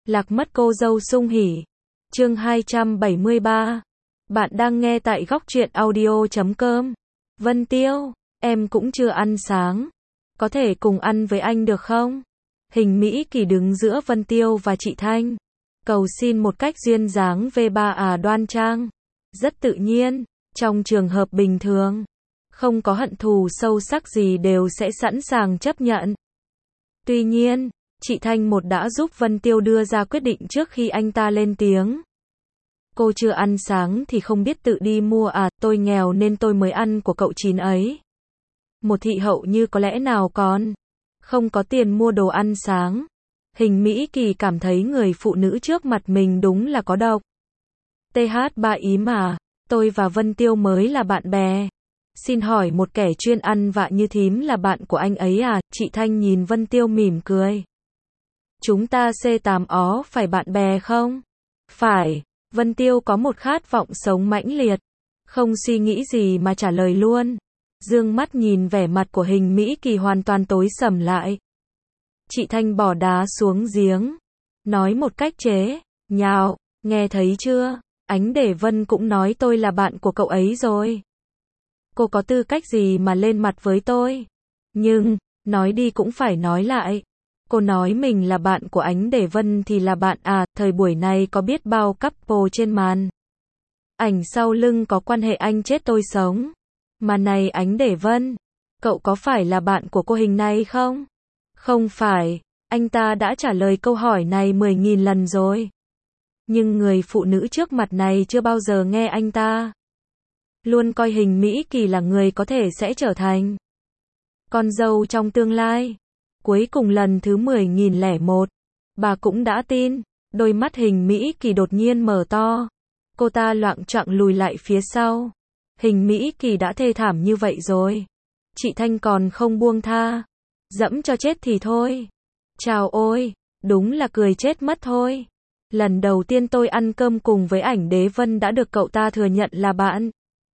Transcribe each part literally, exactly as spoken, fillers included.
Lạc mất cô dâu sung hỉ. Chương hai trăm bảy mươi ba. Bạn đang nghe tại góc truyện audio chấm com. Vân Tiêu, em cũng chưa ăn sáng. Có thể cùng ăn với anh được không? Hình Mỹ Kỳ đứng giữa Vân Tiêu và chị Thanh. Cầu xin một cách duyên dáng vê ba à đoan trang. Rất tự nhiên, trong trường hợp bình thường. Không có hận thù sâu sắc gì đều sẽ sẵn sàng chấp nhận. Tuy nhiên, chị Thanh một đã giúp Vân Tiêu đưa ra quyết định trước khi anh ta lên tiếng. Cô chưa ăn sáng thì không biết tự đi mua à, tôi nghèo nên tôi mới ăn của cậu Chín ấy. Một thị hậu như có lẽ nào còn không có tiền mua đồ ăn sáng. Hình Mỹ Kỳ cảm thấy người phụ nữ trước mặt mình đúng là có độc. tê hát ba ý mà, tôi và Vân Tiêu mới là bạn bè. Xin hỏi một kẻ chuyên ăn vạ như thím là bạn của anh ấy à? Chị Thanh nhìn Vân Tiêu mỉm cười. Chúng ta xê tám ó phải bạn bè không? Phải. Vân Tiêu có một khát vọng sống mãnh liệt. Không suy nghĩ gì mà trả lời luôn. Dương mắt nhìn vẻ mặt của Hình Mỹ Kỳ hoàn toàn tối sầm lại. Chị Thanh bỏ đá xuống giếng. Nói một cách chế nhạo. Nghe thấy chưa? Ánh Để Vân cũng nói tôi là bạn của cậu ấy rồi. Cô có tư cách gì mà lên mặt với tôi? Nhưng, nói đi cũng phải nói lại. Cô nói mình là bạn của Ánh Để Vân thì là bạn à, thời buổi này có biết bao couple trên màn ảnh sau lưng có quan hệ anh chết tôi sống. Mà này Ánh Để Vân, cậu có phải là bạn của cô Hình này không? Không phải, anh ta đã trả lời câu hỏi này mười nghìn lần rồi. Nhưng người phụ nữ trước mặt này chưa bao giờ nghe anh ta. Luôn coi Hình Mỹ Kỳ là người có thể sẽ trở thành con dâu trong tương lai. Cuối cùng lần thứ mười nghìn lẻ một, bà cũng đã tin. Đôi mắt Hình Mỹ Kỳ đột nhiên mở to. Cô ta loạng choạng lùi lại phía sau. Hình Mỹ Kỳ đã thê thảm như vậy rồi. Chị Thanh còn không buông tha. Dẫm cho chết thì thôi. Chào ôi, đúng là cười chết mất thôi. Lần đầu tiên tôi ăn cơm cùng với Ảnh Đế Vân đã được cậu ta thừa nhận là bạn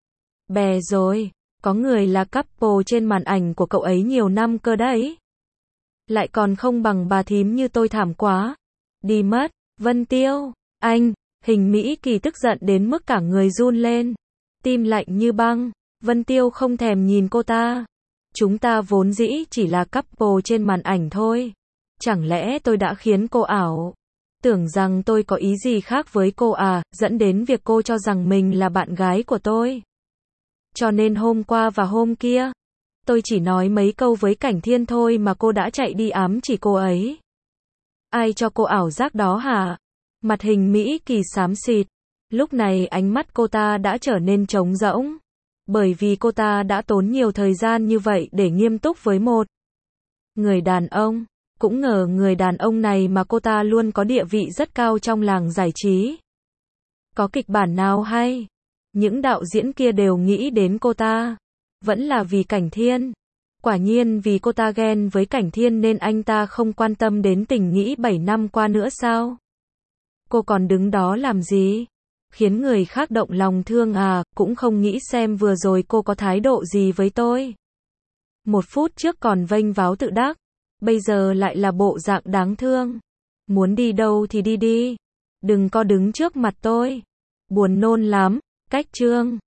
bè rồi. Có người là couple trên màn ảnh của cậu ấy nhiều năm cơ đấy. Lại còn không bằng bà thím như tôi, thảm quá. Đi mất. Vân Tiêu, anh. Hình Mỹ Kỳ tức giận đến mức cả người run lên. Tim lạnh như băng. Vân Tiêu không thèm nhìn cô ta. Chúng ta vốn dĩ chỉ là couple trên màn ảnh thôi. Chẳng lẽ tôi đã khiến cô ảo tưởng rằng tôi có ý gì khác với cô à, dẫn đến việc cô cho rằng mình là bạn gái của tôi. Cho nên hôm qua và hôm kia, tôi chỉ nói mấy câu với Cảnh Thiên thôi mà cô đã chạy đi ám chỉ cô ấy. Ai cho cô ảo giác đó hả? Mặt Hình Mỹ Kỳ xám xịt. Lúc này ánh mắt cô ta đã trở nên trống rỗng. Bởi vì cô ta đã tốn nhiều thời gian như vậy để nghiêm túc với một người đàn ông. Cũng ngờ người đàn ông này mà cô ta luôn có địa vị rất cao trong làng giải trí. Có kịch bản nào hay? Những đạo diễn kia đều nghĩ đến cô ta. Vẫn là vì Cảnh Thiên. Quả nhiên vì cô ta ghen với Cảnh Thiên nên anh ta không quan tâm đến tình nghĩa bảy năm qua nữa sao? Cô còn đứng đó làm gì? Khiến người khác động lòng thương à, cũng không nghĩ xem vừa rồi cô có thái độ gì với tôi. Một phút trước còn vênh váo tự đắc. Bây giờ lại là bộ dạng đáng thương. Muốn đi đâu thì đi đi. Đừng có đứng trước mặt tôi. Buồn nôn lắm. Cách chương.